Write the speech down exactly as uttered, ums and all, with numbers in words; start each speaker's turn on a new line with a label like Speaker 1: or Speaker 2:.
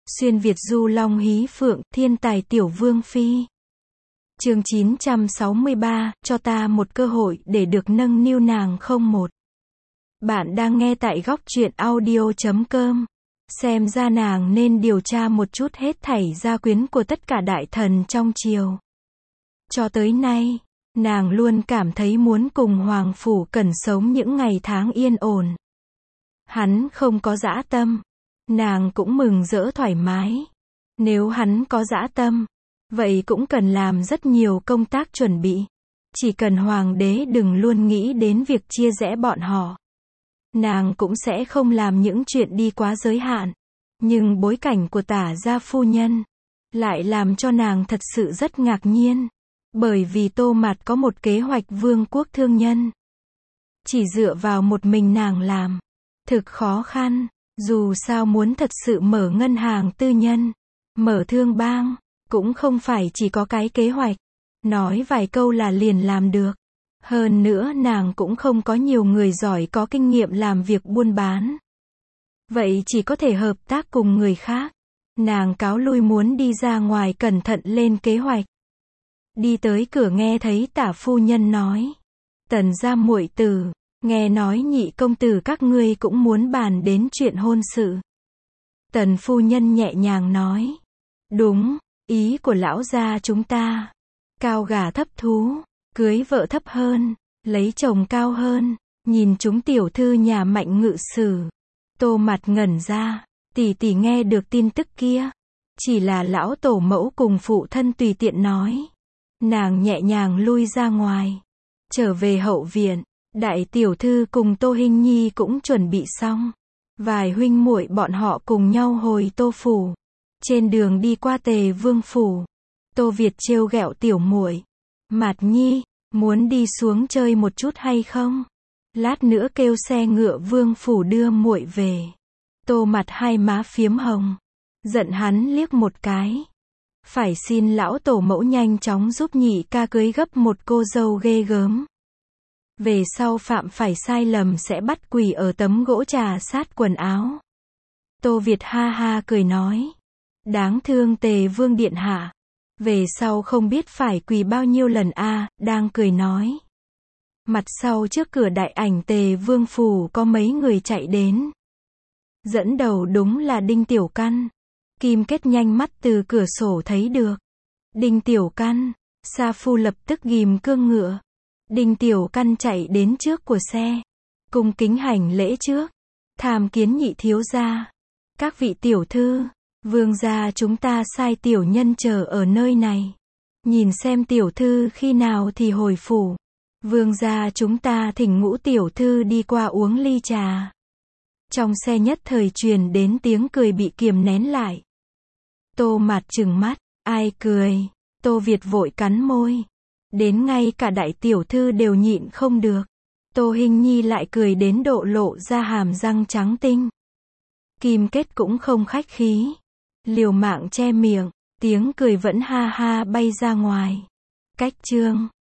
Speaker 1: Xuyên Việt du long hí phượng, thiên tài tiểu vương phi. Chương chín trăm sáu mươi ba, cho ta một cơ hội để được nâng niu nàng không một. Bạn đang nghe tại góc truyện audio chấm com. Xem ra nàng nên điều tra một chút hết thảy gia quyến của tất cả đại thần trong triều. Cho tới nay, nàng luôn cảm thấy muốn cùng Hoàng Phủ Cẩn sống những ngày tháng yên ổn. Hắn không có dã tâm, nàng cũng mừng rỡ thoải mái. Nếu hắn có dã tâm, vậy cũng cần làm rất nhiều công tác chuẩn bị. Chỉ cần hoàng đế đừng luôn nghĩ đến việc chia rẽ bọn họ, nàng cũng sẽ không làm những chuyện đi quá giới hạn. Nhưng bối cảnh của Tả gia phu nhân lại làm cho nàng thật sự rất ngạc nhiên. Bởi vì Tô Mạt có một kế hoạch vương quốc thương nhân. Chỉ dựa vào một mình nàng làm, thực khó khăn. Dù sao muốn thật sự mở ngân hàng tư nhân, mở thương bang, cũng không phải chỉ có cái kế hoạch, nói vài câu là liền làm được. Hơn nữa nàng cũng không có nhiều người giỏi có kinh nghiệm làm việc buôn bán. Vậy chỉ có thể hợp tác cùng người khác. Nàng cáo lui muốn đi ra ngoài cẩn thận lên kế hoạch. Đi tới cửa nghe thấy Tả phu nhân nói: Tần gia muội tử, nghe nói nhị công tử các ngươi cũng muốn bàn đến chuyện hôn sự. Tần phu nhân nhẹ nhàng nói: Đúng, ý của lão gia chúng ta, cao gả thấp thú, cưới vợ thấp hơn, lấy chồng cao hơn. Nhìn chúng tiểu thư nhà Mạnh ngự sử. Tô Mạt ngẩn ra, tỷ tỷ nghe được tin tức kia, chỉ là lão tổ mẫu cùng phụ thân tùy tiện nói. Nàng nhẹ nhàng lui ra ngoài, trở về hậu viện. Đại tiểu thư cùng Tô Hinh Nhi cũng chuẩn bị xong. Vài huynh muội bọn họ cùng nhau hồi Tô phủ. Trên đường đi qua Tề Vương phủ, Tô Việt trêu ghẹo tiểu muội: Mạt Nhi, muốn đi xuống chơi một chút hay không? Lát nữa kêu xe ngựa Vương phủ đưa muội về. Tô Mạt hai má phiếm hồng, giận hắn liếc một cái. Phải xin lão tổ mẫu nhanh chóng giúp nhị ca cưới gấp một cô dâu ghê gớm. Về sau phạm phải sai lầm sẽ bắt quỳ ở tấm gỗ trà sát quần áo. Tô Việt ha ha cười nói: Đáng thương Tề Vương điện hạ, về sau không biết phải quỳ bao nhiêu lần a. À, đang cười nói. Mặt sau trước cửa đại ảnh Tề Vương phủ có mấy người chạy đến. Dẫn đầu đúng là Đinh Tiểu Căn. Kim Kết nhanh mắt từ cửa sổ thấy được. Đinh Tiểu Căn, Sa Phu lập tức ghim cương ngựa. Đinh Tiểu Căn chạy đến trước của xe, cung kính hành lễ trước. Tham kiến nhị thiếu gia. Các vị tiểu thư, vương gia chúng ta sai tiểu nhân chờ ở nơi này. Nhìn xem tiểu thư khi nào thì hồi phủ. Vương gia chúng ta thỉnh Ngũ tiểu thư đi qua uống ly trà. Trong xe nhất thời truyền đến tiếng cười bị kiềm nén lại. Tô Mạt trừng mắt, ai cười? Tô Việt vội cắn môi. Đến ngay cả đại tiểu thư đều nhịn không được. Tô Hinh Nhi lại cười đến độ lộ ra hàm răng trắng tinh. Kim Kết cũng không khách khí, liều mạng che miệng, tiếng cười vẫn ha ha bay ra ngoài. Cách chương